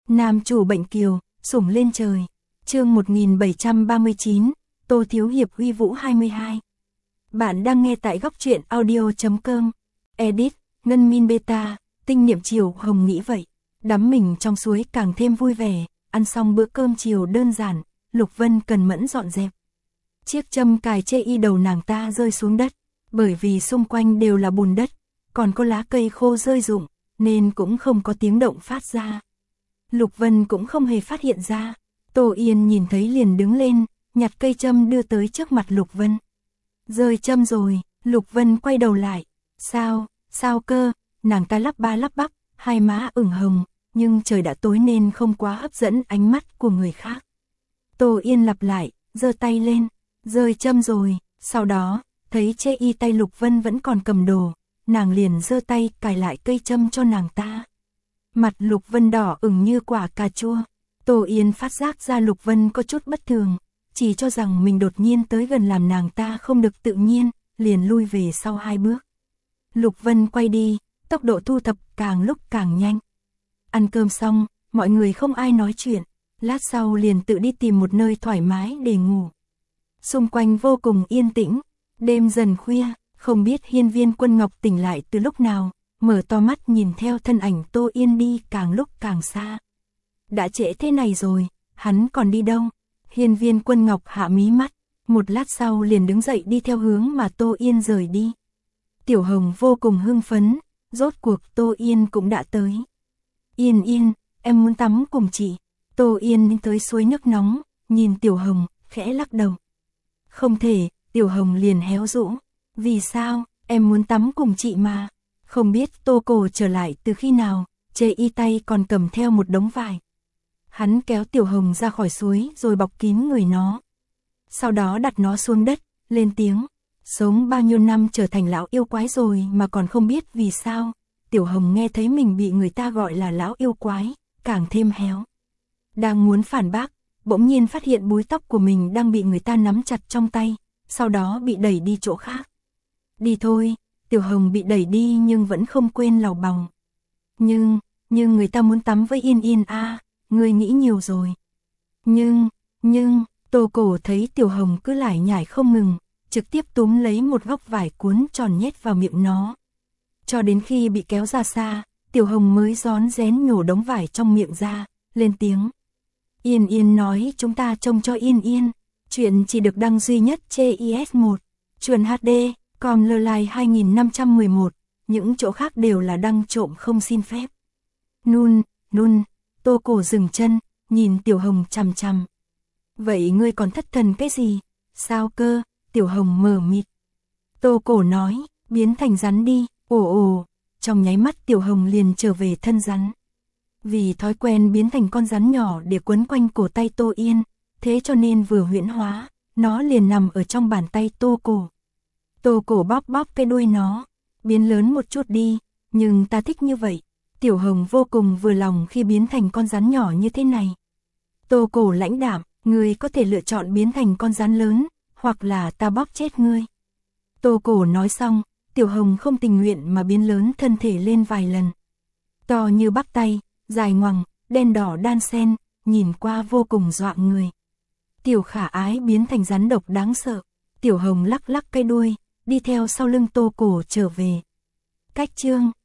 Nam chủ bệnh kiều, sủng lên trời. Chương 1739, Tô Thiếu Hiệp huy vũ 22. Bạn đang nghe tại góc truyện audio.com. Edit, Ngân Min Beta, tinh niệm chiều hồng nghĩ vậy. Đắm mình trong suối càng thêm vui vẻ, ăn xong bữa cơm chiều đơn giản, Lục Vân cần mẫn dọn dẹp. Chiếc châm cài chê y đầu nàng ta rơi xuống đất, bởi vì xung quanh đều là bùn đất, còn có lá cây khô rơi rụng, nên cũng không có tiếng động phát ra. Lục Vân cũng không hề phát hiện ra. Tô Yên nhìn thấy liền đứng lên, nhặt cây châm đưa tới trước mặt Lục Vân. Rơi châm rồi, Lục Vân quay đầu lại. Sao cơ, nàng ta lắp ba lắp bắp, hai má ửng hồng, nhưng trời đã tối nên không quá hấp dẫn ánh mắt của người khác. Tô Yên lặp lại, giơ tay lên, rơi châm rồi, sau đó, thấy chê y tay Lục Vân vẫn còn cầm đồ, nàng liền giơ tay cài lại cây châm cho nàng ta. Mặt Lục Vân đỏ ửng như quả cà chua. Tô Yên phát giác ra Lục Vân có chút bất thường, chỉ cho rằng mình đột nhiên tới gần làm nàng ta không được tự nhiên, liền lui về sau 2 bước. Lục Vân quay đi, tốc độ thu thập càng lúc càng nhanh. Ăn cơm xong, mọi người không ai nói chuyện, lát sau liền tự đi tìm một nơi thoải mái để ngủ. Xung quanh vô cùng yên tĩnh, đêm dần khuya, không biết Hiên Viên Quân Ngọc tỉnh lại từ lúc nào, mở to mắt nhìn theo thân ảnh Tô Yên đi càng lúc càng xa. Đã trễ thế này rồi, hắn còn đi đâu? Hiên Viên Quân Ngọc hạ mí mắt, một lát sau liền đứng dậy đi theo hướng mà Tô Yên rời đi. Tiểu Hồng vô cùng hưng phấn, rốt cuộc Tô Yên cũng đã tới. Yên, em muốn tắm cùng chị. Tô Yên tới suối nước nóng, nhìn Tiểu Hồng, khẽ lắc đầu. Không thể, Tiểu Hồng liền héo rũ. Vì sao, em muốn tắm cùng chị mà. Không biết Tô Cổ trở lại từ khi nào, chê y tay còn cầm theo một đống vải. Hắn kéo Tiểu Hồng ra khỏi suối rồi bọc kín người nó. Sau đó đặt nó xuống đất, lên tiếng. Sống bao nhiêu năm trở thành lão yêu quái rồi mà còn không biết vì sao. Tiểu Hồng nghe thấy mình bị người ta gọi là lão yêu quái, càng thêm héo. Đang muốn phản bác, bỗng nhiên phát hiện búi tóc của mình đang bị người ta nắm chặt trong tay, sau đó bị đẩy đi chỗ khác. Đi thôi, Tiểu Hồng bị đẩy đi nhưng vẫn không quên lầu bầu. Nhưng người ta muốn tắm với Yên à, ngươi nghĩ nhiều rồi. Nhưng, Tô Cổ thấy Tiểu Hồng cứ lải nhải không ngừng, trực tiếp túm lấy một góc vải cuốn tròn nhét vào miệng nó. Cho đến khi bị kéo ra xa, Tiểu Hồng mới rón rén nhổ đống vải trong miệng ra, lên tiếng. Yên nói chúng ta trông cho Yên. Chuyện chỉ được đăng duy nhất trên IS1, Chuồn HD, com Lơ 2511, những chỗ khác đều là đăng trộm không xin phép. Nun, Tô Cổ dừng chân, nhìn Tiểu Hồng chằm chằm. Vậy ngươi còn thất thần cái gì? Sao cơ? Tiểu Hồng mờ mịt. Tô Cổ nói, biến thành rắn đi. Ồ, trong nháy mắt Tiểu Hồng liền trở về thân rắn. Vì thói quen biến thành con rắn nhỏ để quấn quanh cổ tay Tô Yên, thế cho nên vừa huyễn hóa, nó liền nằm ở trong bàn tay Tô Cổ. Tô Cổ bóp cái đuôi nó, biến lớn một chút đi, nhưng ta thích như vậy. Tiểu Hồng vô cùng vừa lòng khi biến thành con rắn nhỏ như thế này. Tô Cổ lãnh đạm, ngươi có thể lựa chọn biến thành con rắn lớn, hoặc là ta bóp chết ngươi. Tô Cổ nói xong, Tiểu Hồng không tình nguyện mà biến lớn thân thể lên vài lần. To như bắp tay, dài ngoằng, đen đỏ đan xen, nhìn qua vô cùng dọa người. Tiểu Khả Ái biến thành rắn độc đáng sợ. Tiểu Hồng lắc cái đuôi, đi theo sau lưng Tô Cổ trở về. Cách chương